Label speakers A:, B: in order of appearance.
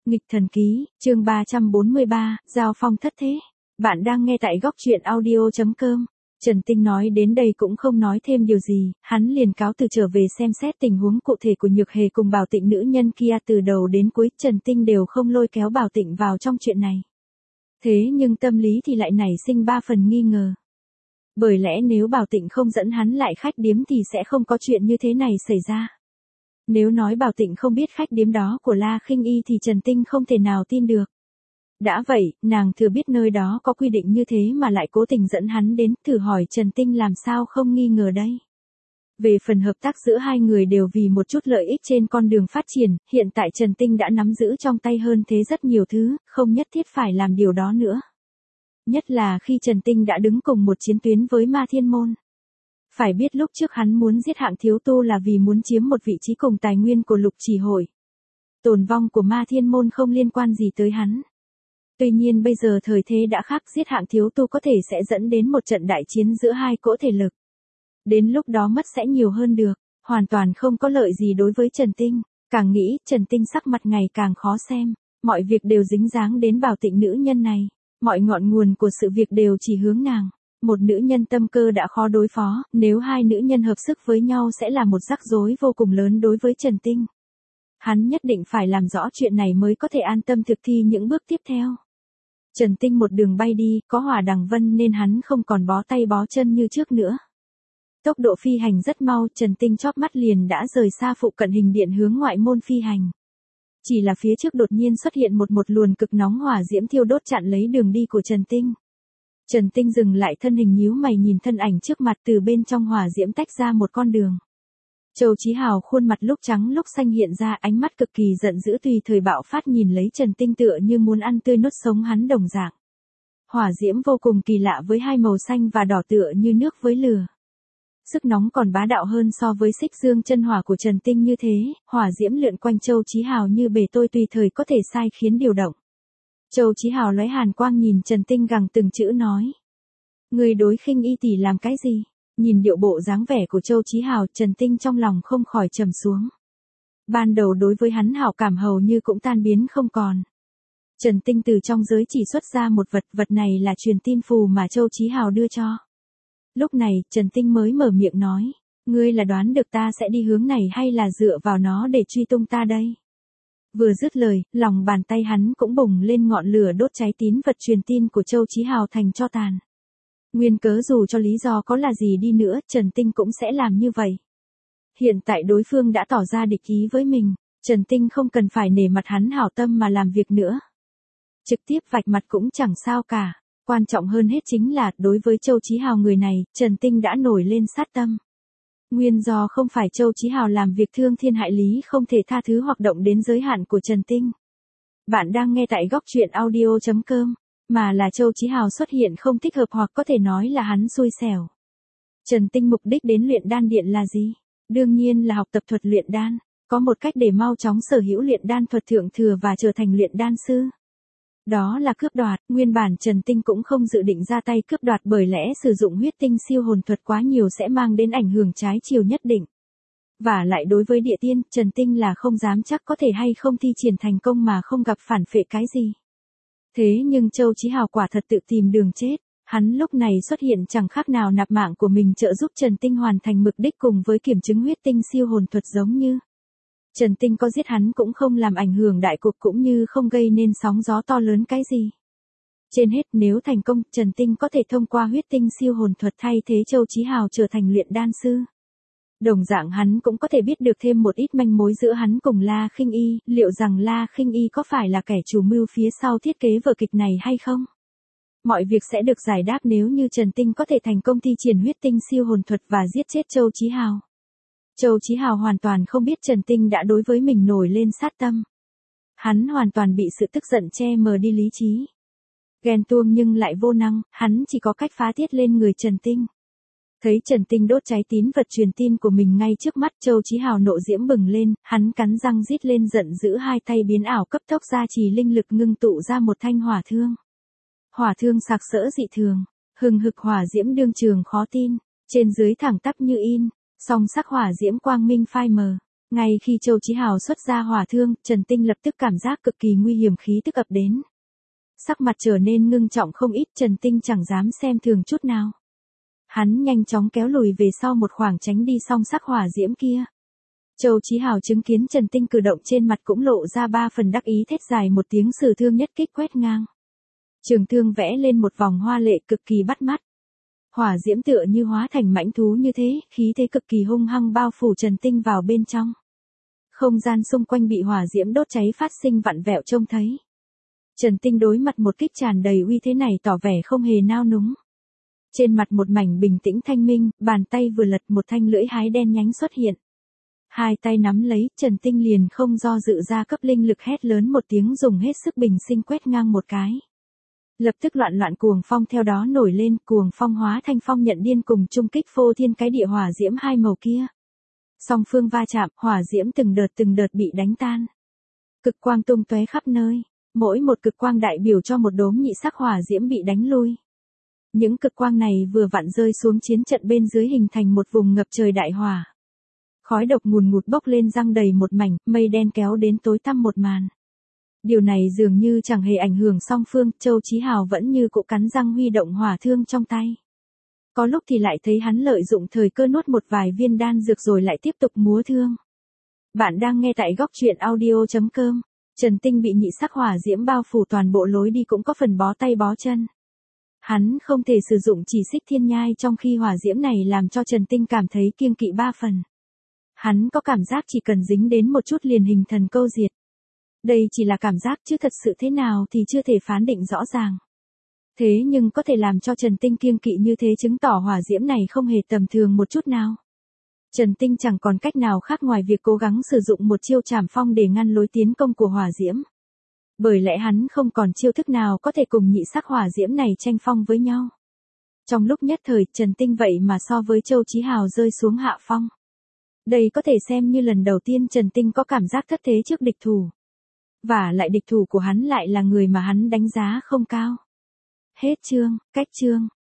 A: Nghịch thần ký, chương 343, Giao phong thất thế. Bạn đang nghe tại góc truyện audio.com. Trần Tinh nói đến đây cũng không nói thêm điều gì, hắn liền cáo từ trở về xem xét tình huống cụ thể của Nhược Hề cùng Bảo Tịnh nữ nhân kia. Từ đầu đến cuối Trần Tinh đều không lôi kéo Bảo Tịnh vào trong chuyện này. Thế nhưng tâm lý thì lại nảy sinh 3 phần nghi ngờ. Bởi lẽ nếu Bảo Tịnh không dẫn hắn lại khách điếm thì sẽ không có chuyện như thế này xảy ra. Nếu nói Bảo Tịnh không biết khách điếm đó của La Khinh Y thì Trần Tinh không thể nào tin được. Đã vậy, nàng thừa biết nơi đó có quy định như thế mà lại cố tình dẫn hắn đến, thử hỏi Trần Tinh làm sao không nghi ngờ đây. Về phần hợp tác giữa hai người đều vì một chút lợi ích trên con đường phát triển, hiện tại Trần Tinh đã nắm giữ trong tay hơn thế rất nhiều thứ, không nhất thiết phải làm điều đó nữa. Nhất là khi Trần Tinh đã đứng cùng một chiến tuyến với Ma Thiên Môn. Phải biết lúc trước hắn muốn giết Hạng Thiếu Tu là vì muốn chiếm một vị trí cùng tài nguyên của Lục Chỉ Hội. Tồn vong của Ma Thiên Môn không liên quan gì tới hắn. Tuy nhiên bây giờ thời thế đã khác, giết Hạng Thiếu Tu có thể sẽ dẫn đến một trận đại chiến giữa hai cỗ thể lực. Đến lúc đó mất sẽ nhiều hơn được, hoàn toàn không có lợi gì đối với Trần Tinh. Càng nghĩ, Trần Tinh sắc mặt ngày càng khó xem, mọi việc đều dính dáng đến Bảo Tịnh nữ nhân này, mọi ngọn nguồn của sự việc đều chỉ hướng nàng. Một nữ nhân tâm cơ đã khó đối phó, nếu hai nữ nhân hợp sức với nhau sẽ là một rắc rối vô cùng lớn đối với Trần Tinh. Hắn nhất định phải làm rõ chuyện này mới có thể an tâm thực thi những bước tiếp theo. Trần Tinh một đường bay đi, có Hỏa Đằng Vân nên hắn không còn bó tay bó chân như trước nữa. Tốc độ phi hành rất mau, Trần Tinh chóp mắt liền đã rời xa phụ cận hình điện hướng ngoại môn phi hành. Chỉ là phía trước đột nhiên xuất hiện một luồn cực nóng hỏa diễm thiêu đốt chặn lấy đường đi của Trần Tinh. Trần Tinh dừng lại thân hình nhíu mày nhìn thân ảnh trước mặt, từ bên trong hỏa diễm tách ra một con đường. Châu Chí Hào khuôn mặt lúc trắng lúc xanh hiện ra, ánh mắt cực kỳ giận dữ tùy thời bạo phát nhìn lấy Trần Tinh tựa như muốn ăn tươi nuốt sống hắn đồng dạng. Hỏa diễm vô cùng kỳ lạ với hai màu xanh và đỏ tựa như nước với lửa. Sức nóng còn bá đạo hơn so với xích dương chân hỏa của Trần Tinh như thế, hỏa diễm lượn quanh Châu Chí Hào như bể tôi tùy thời có thể sai khiến điều động. Châu Chí Hào lóe hàn quang nhìn Trần Tinh gằn từng chữ nói. Người đối Khinh Y tỷ làm cái gì? Nhìn điệu bộ dáng vẻ của Châu Chí Hào, Trần Tinh trong lòng không khỏi trầm xuống. Ban đầu đối với hắn hảo cảm hầu như cũng tan biến không còn. Trần Tinh từ trong giới chỉ xuất ra một vật này là truyền tin phù mà Châu Chí Hào đưa cho. Lúc này, Trần Tinh mới mở miệng nói. Ngươi là đoán được ta sẽ đi hướng này hay là dựa vào nó để truy tung ta đây? Vừa dứt lời, lòng bàn tay hắn cũng bùng lên ngọn lửa đốt cháy tín vật truyền tin của Châu Chí Hào thành tro tàn. Nguyên cớ dù cho lý do có là gì đi nữa, Trần Tinh cũng sẽ làm như vậy. Hiện tại đối phương đã tỏ ra địch ý với mình, Trần Tinh không cần phải nể mặt hắn hảo tâm mà làm việc nữa. Trực tiếp vạch mặt cũng chẳng sao cả, quan trọng hơn hết chính là, đối với Châu Chí Hào người này, Trần Tinh đã nổi lên sát tâm. Nguyên do không phải Châu Chí Hào làm việc thương thiên hại lý không thể tha thứ hoặc động đến giới hạn của Trần Tinh. Bạn đang nghe tại góc truyện audio.com, mà là Châu Chí Hào xuất hiện không thích hợp hoặc có thể nói là hắn xui xẻo. Trần Tinh mục đích đến luyện đan điện là gì? Đương nhiên là học tập thuật luyện đan, có một cách để mau chóng sở hữu luyện đan thuật thượng thừa và trở thành luyện đan sư. Đó là cướp đoạt, nguyên bản Trần Tinh cũng không dự định ra tay cướp đoạt bởi lẽ sử dụng huyết tinh siêu hồn thuật quá nhiều sẽ mang đến ảnh hưởng trái chiều nhất định. Và lại đối với địa tiên, Trần Tinh là không dám chắc có thể hay không thi triển thành công mà không gặp phản phệ cái gì. Thế nhưng Châu Chí Hào quả thật tự tìm đường chết, hắn lúc này xuất hiện chẳng khác nào nạp mạng của mình trợ giúp Trần Tinh hoàn thành mục đích cùng với kiểm chứng huyết tinh siêu hồn thuật giống như. Trần Tinh có giết hắn cũng không làm ảnh hưởng đại cục cũng như không gây nên sóng gió to lớn cái gì. Trên hết nếu thành công, Trần Tinh có thể thông qua huyết tinh siêu hồn thuật thay thế Châu Chí Hào trở thành luyện đan sư. Đồng dạng hắn cũng có thể biết được thêm một ít manh mối giữa hắn cùng La Khinh Y, liệu rằng La Khinh Y có phải là kẻ chủ mưu phía sau thiết kế vở kịch này hay không? Mọi việc sẽ được giải đáp nếu như Trần Tinh có thể thành công thi triển huyết tinh siêu hồn thuật và giết chết Châu Chí Hào. Châu Chí Hào hoàn toàn không biết Trần Tinh đã đối với mình nổi lên sát tâm. Hắn hoàn toàn bị sự tức giận che mờ đi lý trí. Ghen tuông nhưng lại vô năng, hắn chỉ có cách phá tiết lên người Trần Tinh. Thấy Trần Tinh đốt cháy tín vật truyền tin của mình ngay trước mắt, Châu Chí Hào nộ diễm bừng lên, hắn cắn răng rít lên giận dữ, hai tay biến ảo cấp tốc ra trì linh lực ngưng tụ ra một thanh hỏa thương. Hỏa thương sặc sỡ dị thường, hừng hực hỏa diễm đương trường khó tin, trên dưới thẳng tắp như in, song sắc hỏa diễm quang minh phai mờ. Ngay khi Châu Chí Hào xuất ra hỏa thương, Trần Tinh lập tức cảm giác cực kỳ nguy hiểm khí tức ập đến. Sắc mặt trở nên ngưng trọng không ít, Trần Tinh chẳng dám xem thường chút nào. Hắn nhanh chóng kéo lùi về sau một khoảng tránh đi song sắc hỏa diễm kia. Châu Chí Hào chứng kiến Trần Tinh cử động trên mặt cũng lộ ra 3 phần đắc ý, thét dài một tiếng, sử thương nhất kích quét ngang. Trường thương vẽ lên một vòng hoa lệ cực kỳ bắt mắt. Hỏa diễm tựa như hóa thành mãnh thú như thế, khí thế cực kỳ hung hăng bao phủ Trần Tinh vào bên trong. Không gian xung quanh bị hỏa diễm đốt cháy phát sinh vặn vẹo trông thấy. Trần Tinh đối mặt một kích tràn đầy uy thế này tỏ vẻ không hề nao núng. Trên mặt một mảnh bình tĩnh thanh minh, bàn tay vừa lật một thanh lưỡi hái đen nhánh xuất hiện. Hai tay nắm lấy, Trần Tinh liền không do dự ra cấp linh lực, hét lớn một tiếng, dùng hết sức bình sinh quét ngang một cái. Lập tức loạn loạn cuồng phong theo đó nổi lên, cuồng phong hóa thanh phong nhận điên cùng chung kích phô thiên cái địa hỏa diễm hai màu kia. Song phương va chạm, hỏa diễm từng đợt bị đánh tan. Cực quang tung tóe khắp nơi, mỗi một cực quang đại biểu cho một đốm nhị sắc hỏa diễm bị đánh lui. Những cực quang này vừa vặn rơi xuống chiến trận bên dưới, hình thành một vùng ngập trời đại hỏa. Khói độc ngùn ngụt bốc lên răng đầy một mảnh, mây đen kéo đến tối tăm một màn. Điều này dường như chẳng hề ảnh hưởng song phương, Châu Chí Hào vẫn như cũ cắn răng huy động hỏa thương trong tay. Có lúc thì lại thấy hắn lợi dụng thời cơ nuốt một vài viên đan dược rồi lại tiếp tục múa thương. Bạn đang nghe tại góc truyện audio.com. Trần Tinh bị nhị sắc hỏa diễm bao phủ, toàn bộ lối đi cũng có phần bó tay bó chân. Hắn không thể sử dụng chỉ xích thiên nhai, trong khi hỏa diễm này làm cho Trần Tinh cảm thấy kiêng kỵ 3 phần. Hắn có cảm giác chỉ cần dính đến một chút liền hình thần câu diệt. Đây chỉ là cảm giác chứ thật sự thế nào thì chưa thể phán định rõ ràng. Thế nhưng có thể làm cho Trần Tinh kiêng kỵ như thế chứng tỏ hỏa diễm này không hề tầm thường một chút nào. Trần Tinh chẳng còn cách nào khác ngoài việc cố gắng sử dụng một chiêu trảm phong để ngăn lối tiến công của hỏa diễm. Bởi lẽ hắn không còn chiêu thức nào có thể cùng nhị sắc hỏa diễm này tranh phong với nhau. Trong lúc nhất thời, Trần Tinh vậy mà so với Châu Chí Hào rơi xuống hạ phong. Đây có thể xem như lần đầu tiên Trần Tinh có cảm giác thất thế trước địch thủ. Và lại địch thủ của hắn lại là người mà hắn đánh giá không cao. Hết chương, cách chương.